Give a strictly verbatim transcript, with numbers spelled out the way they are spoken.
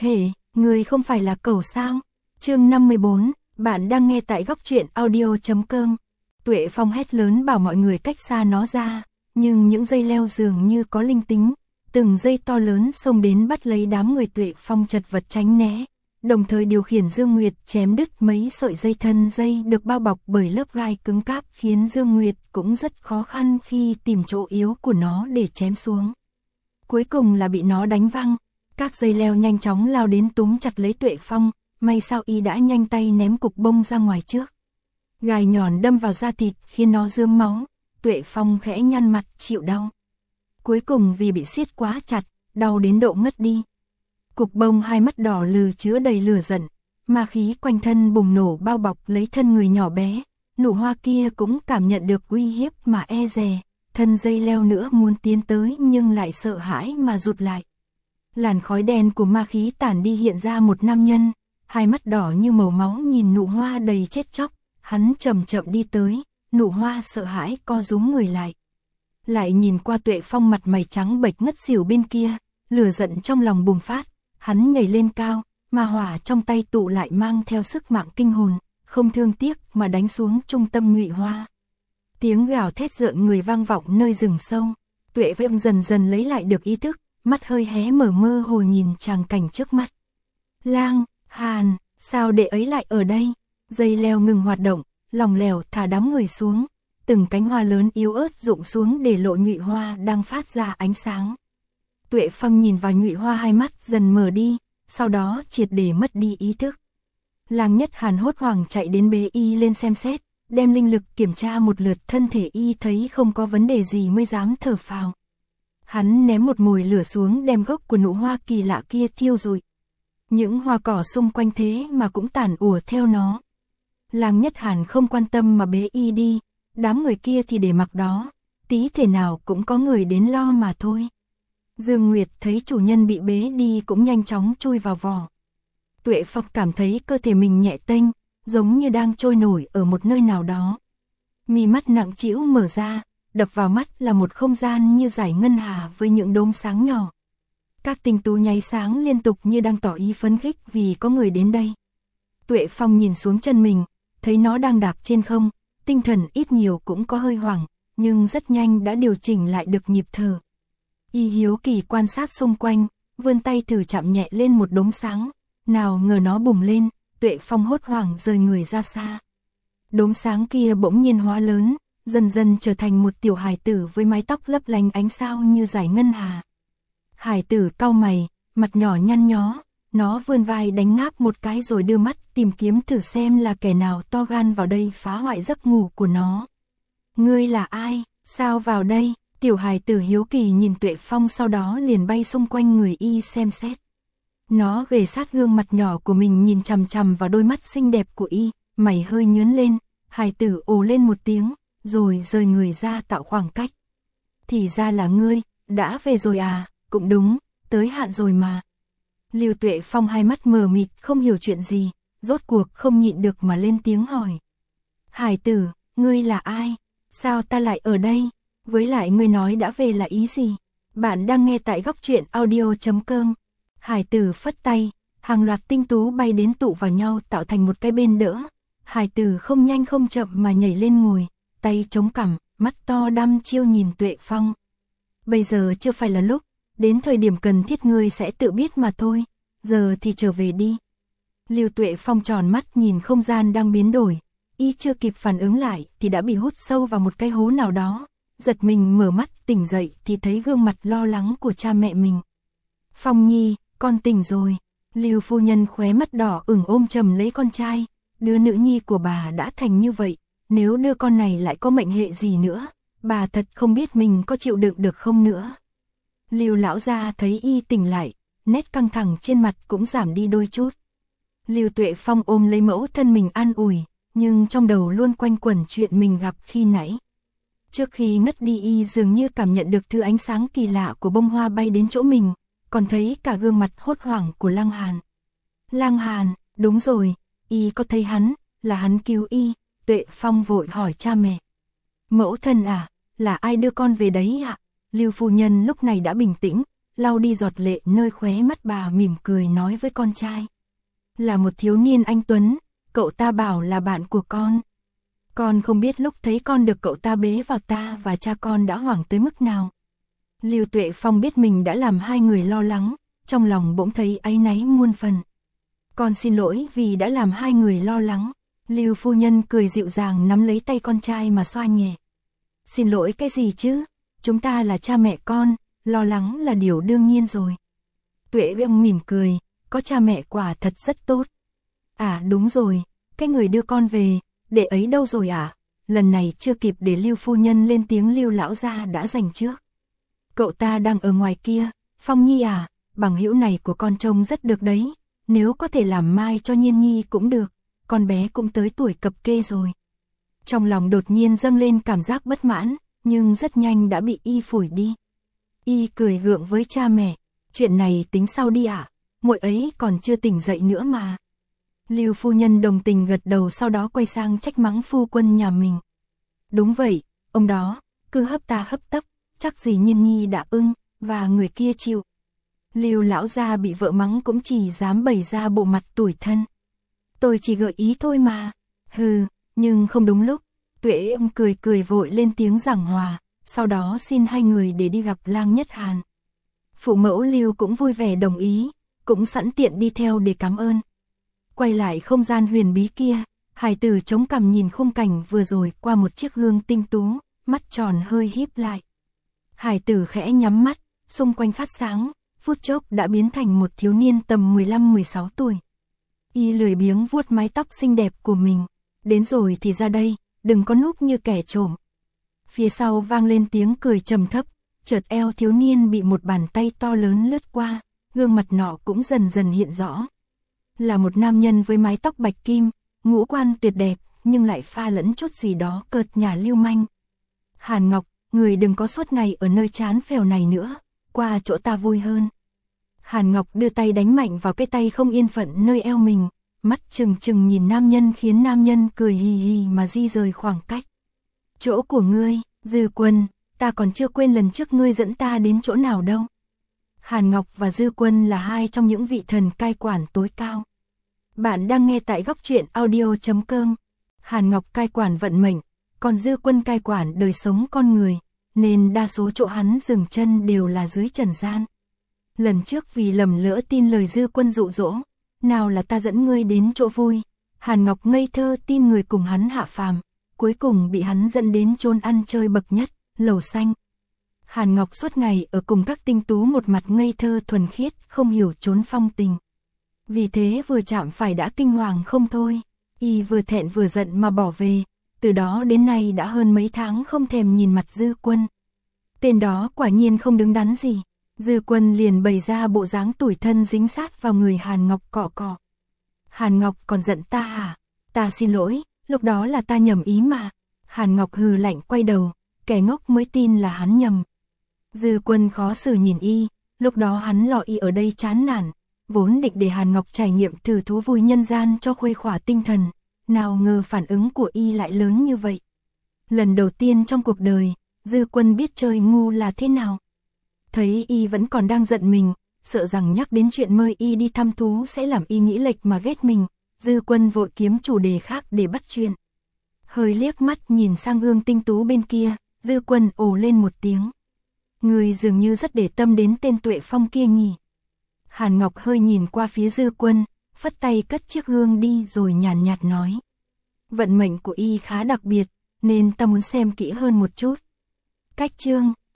Hề, người không phải là cẩu sao? Chương năm mươi bốn, bạn đang nghe tại góc truyện audio chấm com. Tuệ Phong hét lớn bảo mọi người cách xa nó ra, nhưng những dây leo dường như có linh tính, từng dây to lớn xông đến bắt lấy đám người Tuệ Phong chật vật tránh né, đồng thời điều khiển Dương Nguyệt chém đứt mấy sợi dây thân dây được bao bọc bởi lớp gai cứng cáp, khiến Dương Nguyệt cũng rất khó khăn khi tìm chỗ yếu của nó để chém xuống. Cuối cùng là bị nó đánh văng, các dây leo nhanh chóng lao đến túm chặt lấy Tuệ Phong, may sao y đã nhanh tay ném cục bông ra ngoài trước. Gài nhọn đâm vào da thịt khiến nó rơm máu, Tuệ Phong khẽ nhăn mặt chịu đau. Cuối cùng vì bị siết quá chặt, đau đến độ ngất đi. Cục bông hai mắt đỏ lừ chứa đầy lửa giận, ma khí quanh thân bùng nổ bao bọc lấy thân người nhỏ bé. Nụ hoa kia cũng cảm nhận được uy hiếp mà e dè, thân dây leo nữa muốn tiến tới nhưng lại sợ hãi mà rụt lại. Làn khói đen của ma khí tản đi hiện ra một nam nhân, hai mắt đỏ như màu máu nhìn nụ hoa đầy chết chóc, hắn chậm chậm đi tới, nụ hoa sợ hãi co rúm người lại. Lại nhìn qua Tuệ Phong mặt mày trắng bệch ngất xỉu bên kia, lửa giận trong lòng bùng phát, hắn nhảy lên cao, ma hỏa trong tay tụ lại mang theo sức mạnh kinh hồn, không thương tiếc mà đánh xuống trung tâm Ngụy Hoa. Tiếng gào thét rợn người vang vọng nơi rừng sâu, Tuệ Phong dần dần lấy lại được ý thức, mắt hơi hé mở mơ hồ nhìn tràng cảnh trước mắt. Lang Hàn, sao đệ ấy lại ở đây? Dây leo ngừng hoạt động, lòng lèo thả đám người xuống, từng cánh hoa lớn yếu ớt rụng xuống để lộ Ngụy Hoa đang phát ra ánh sáng. Tuệ Phong nhìn vào Ngụy Hoa, hai mắt dần mở đi, sau đó triệt để mất đi ý thức. Lang Nhất Hàn hốt hoảng chạy đến bế y lên xem xét, đem linh lực kiểm tra một lượt, thân thể y thấy không có vấn đề gì mới dám thở phào. Hắn ném một mồi lửa xuống đem gốc của nụ hoa kỳ lạ kia thiêu rụi. Những hoa cỏ xung quanh thế mà cũng tản ùa theo nó. Lang Nhất Hàn không quan tâm mà bế y đi, đám người kia thì để mặc đó, tí thể nào cũng có người đến lo mà thôi. Dương Nguyệt thấy chủ nhân bị bế đi cũng nhanh chóng chui vào vỏ. Tuệ Phong cảm thấy cơ thể mình nhẹ tênh, giống như đang trôi nổi ở một nơi nào đó. Mi mắt nặng trĩu mở ra, đập vào mắt là một không gian như dải ngân hà với những đốm sáng nhỏ. Các tinh tú nháy sáng liên tục như đang tỏ ý phấn khích vì có người đến đây. Tuệ Phong nhìn xuống chân mình, thấy nó đang đạp trên không, tinh thần ít nhiều cũng có hơi hoảng, nhưng rất nhanh đã điều chỉnh lại được nhịp thở. Y hiếu kỳ quan sát xung quanh, vươn tay thử chạm nhẹ lên một đốm sáng, nào ngờ nó bùng lên, Tuệ Phong hốt hoảng rời người ra xa. Đốm sáng kia bỗng nhiên hóa lớn, dần dần trở thành một tiểu hài tử với mái tóc lấp lánh ánh sao như dải ngân hà. Hài tử cau mày, mặt nhỏ nhăn nhó, nó vươn vai đánh ngáp một cái rồi đưa mắt tìm kiếm thử xem là kẻ nào to gan vào đây phá hoại giấc ngủ của nó. Ngươi là ai, sao vào đây? Tiểu hài tử hiếu kỳ nhìn Tuệ Phong, sau đó liền bay xung quanh người y xem xét. Nó ghề sát gương mặt nhỏ của mình nhìn chằm chằm vào đôi mắt xinh đẹp của y, mày hơi nhướng lên, hài tử ồ lên một tiếng, rồi rời người ra tạo khoảng cách. Thì ra là ngươi, đã về rồi à, cũng đúng, tới hạn rồi mà. Lưu Tuệ Phong hai mắt mờ mịt không hiểu chuyện gì, rốt cuộc không nhịn được mà lên tiếng hỏi. Hài tử, ngươi là ai? Sao ta lại ở đây? Với lại ngươi nói đã về là ý gì? Bạn đang nghe tại góc truyện audio chấm com. Hài tử phất tay, hàng loạt tinh tú bay đến tụ vào nhau tạo thành một cái bên đỡ. Hài tử không nhanh không chậm mà nhảy lên ngồi, tay chống cằm, mắt to đăm chiêu nhìn Tuệ Phong. Bây giờ chưa phải là lúc, đến thời điểm cần thiết ngươi sẽ tự biết mà thôi, giờ thì trở về đi. Lưu Tuệ Phong tròn mắt nhìn không gian đang biến đổi, y chưa kịp phản ứng lại thì đã bị hút sâu vào một cái hố nào đó. Giật mình mở mắt tỉnh dậy thì thấy gương mặt lo lắng của cha mẹ mình. Phong Nhi, con tỉnh rồi. Lưu phu nhân khóe mắt đỏ ửng ôm chầm lấy con trai, đứa nữ nhi của bà đã thành như vậy, nếu đứa con này lại có mệnh hệ gì nữa, bà thật không biết mình có chịu đựng được không nữa. Lưu lão gia thấy y tỉnh lại, nét căng thẳng trên mặt cũng giảm đi đôi chút. Lưu Tuệ Phong ôm lấy mẫu thân mình an ủi, nhưng trong đầu luôn quanh quẩn chuyện mình gặp khi nãy. Trước khi ngất đi y dường như cảm nhận được thứ ánh sáng kỳ lạ của bông hoa bay đến chỗ mình, còn thấy cả gương mặt hốt hoảng của Lang Hàn. Lang Hàn, đúng rồi, y có thấy hắn, là hắn cứu y. Tuệ Phong vội hỏi cha mẹ. Mẫu thân à, là ai đưa con về đấy ạ? Lưu phu nhân lúc này đã bình tĩnh, lau đi giọt lệ nơi khóe mắt bà, mỉm cười nói với con trai. Là một thiếu niên anh tuấn, cậu ta bảo là bạn của con. Con không biết lúc thấy con được cậu ta bế vào ta và cha con đã hoảng tới mức nào. Lưu Tuệ Phong biết mình đã làm hai người lo lắng, trong lòng bỗng thấy áy náy muôn phần. Con xin lỗi vì đã làm hai người lo lắng. Lưu phu nhân cười dịu dàng nắm lấy tay con trai mà xoa nhẹ. Xin lỗi cái gì chứ, chúng ta là cha mẹ con, lo lắng là điều đương nhiên rồi. Tuệ Vương mỉm cười, có cha mẹ quả thật rất tốt. À đúng rồi, cái người đưa con về, đệ ấy đâu rồi à? Lần này chưa kịp để Lưu phu nhân lên tiếng, Lưu lão gia đã giành trước. Cậu ta đang ở ngoài kia. Phong Nhi à, bằng hữu này của con trông rất được đấy, nếu có thể làm mai cho Nhiên Nhi cũng được, con bé cũng tới tuổi cập kê rồi. Trong lòng đột nhiên dâng lên cảm giác bất mãn, nhưng rất nhanh đã bị y phủi đi. Y cười gượng với cha mẹ, chuyện này tính sau đi ạ, à? Muội ấy còn chưa tỉnh dậy nữa mà. Lưu phu nhân đồng tình gật đầu, sau đó quay sang trách mắng phu quân nhà mình. Đúng vậy, ông đó, cứ hấp ta hấp tấp, chắc gì Nhiên Nhi đã ưng, và người kia chịu. Lưu lão gia bị vợ mắng cũng chỉ dám bày ra bộ mặt tủi thân. Tôi chỉ gợi ý thôi mà. Hừ, nhưng không đúng lúc. Tuệ ông cười cười vội lên tiếng giảng hòa, sau đó xin hai người để đi gặp Lang Nhất Hàn. Phụ mẫu Lưu cũng vui vẻ đồng ý, cũng sẵn tiện đi theo để cảm ơn. Quay lại không gian huyền bí kia, hài tử chống cằm nhìn khung cảnh vừa rồi qua một chiếc gương tinh tú, mắt tròn hơi híp lại. Hài tử khẽ nhắm mắt, xung quanh phát sáng, phút chốc đã biến thành một thiếu niên tầm mười lăm mười sáu tuổi. Y lười biếng vuốt mái tóc xinh đẹp của mình. Đến rồi thì ra đây, đừng có núp như kẻ trộm. Phía sau vang lên tiếng cười trầm thấp, chợt eo thiếu niên bị một bàn tay to lớn lướt qua, gương mặt nọ cũng dần dần hiện rõ. Là một nam nhân với mái tóc bạch kim, ngũ quan tuyệt đẹp, nhưng lại pha lẫn chút gì đó cợt nhả lưu manh. Hàn Ngọc, người đừng có suốt ngày ở nơi chán phèo này nữa, qua chỗ ta vui hơn. Hàn Ngọc đưa tay đánh mạnh vào cái tay không yên phận nơi eo mình, mắt trừng trừng nhìn nam nhân khiến nam nhân cười hì hì mà di rời khoảng cách. Chỗ của ngươi, Dư Quân, ta còn chưa quên lần trước ngươi dẫn ta đến chỗ nào đâu. Hàn Ngọc và Dư Quân là hai trong những vị thần cai quản tối cao. Bạn đang nghe tại góc truyện audio chấm com. Hàn Ngọc cai quản vận mệnh, còn Dư Quân cai quản đời sống con người, nên đa số chỗ hắn dừng chân đều là dưới trần gian. Lần trước vì lầm lỡ tin lời Dư Quân dụ dỗ, nào là ta dẫn ngươi đến chỗ vui, Hàn Ngọc ngây thơ tin người cùng hắn hạ phàm, cuối cùng bị hắn dẫn đến chốn ăn chơi bậc nhất, lầu xanh. Hàn Ngọc suốt ngày ở cùng các tinh tú, một mặt ngây thơ thuần khiết, không hiểu chốn phong tình. Vì thế vừa chạm phải đã kinh hoàng không thôi, y vừa thẹn vừa giận mà bỏ về, từ đó đến nay đã hơn mấy tháng không thèm nhìn mặt Dư Quân. Tên đó quả nhiên không đứng đắn gì. Dư Quân liền bày ra bộ dáng tủi thân dính sát vào người Hàn Ngọc cọ cọ. Hàn Ngọc còn giận ta à? Ta xin lỗi, lúc đó là ta nhầm ý mà. Hàn Ngọc hừ lạnh quay đầu, kẻ ngốc mới tin là hắn nhầm. Dư Quân khó xử nhìn y, lúc đó hắn lo y ở đây chán nản, vốn định để Hàn Ngọc trải nghiệm thử thú vui nhân gian cho khuây khỏa tinh thần, nào ngờ phản ứng của y lại lớn như vậy. Lần đầu tiên trong cuộc đời, Dư Quân biết chơi ngu là thế nào. Thấy y vẫn còn đang giận mình, sợ rằng nhắc đến chuyện mời y đi thăm thú sẽ làm y nghĩ lệch mà ghét mình, Dư Quân vội kiếm chủ đề khác để bắt chuyện. Hơi liếc mắt nhìn sang gương tinh tú bên kia, Dư Quân ồ lên một tiếng. Người dường như rất để tâm đến tên Tuệ Phong kia nhỉ. Hàn Ngọc hơi nhìn qua phía Dư Quân, phất tay cất chiếc gương đi rồi nhàn nhạt nói. Vận mệnh của y khá đặc biệt, nên ta muốn xem kỹ hơn một chút. Cách chương